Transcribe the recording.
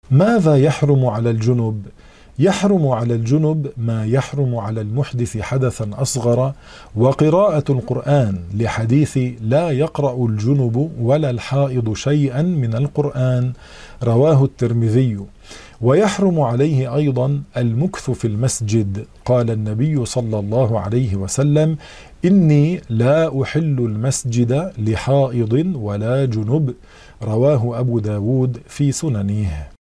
ماذا يحرم على الجنب؟ يحرم على الجنب ما يحرم على المحدث حدثا أصغر، وقراءة القرآن لحديث لا يقرأ الجنب ولا الحائض شيئا من القرآن، رواه الترمذي. ويحرم عليه أيضا المكث في المسجد، قال النبي صلى الله عليه وسلم: إني لا أحل المسجد لحائض ولا جنب، رواه أبو داود في سننه.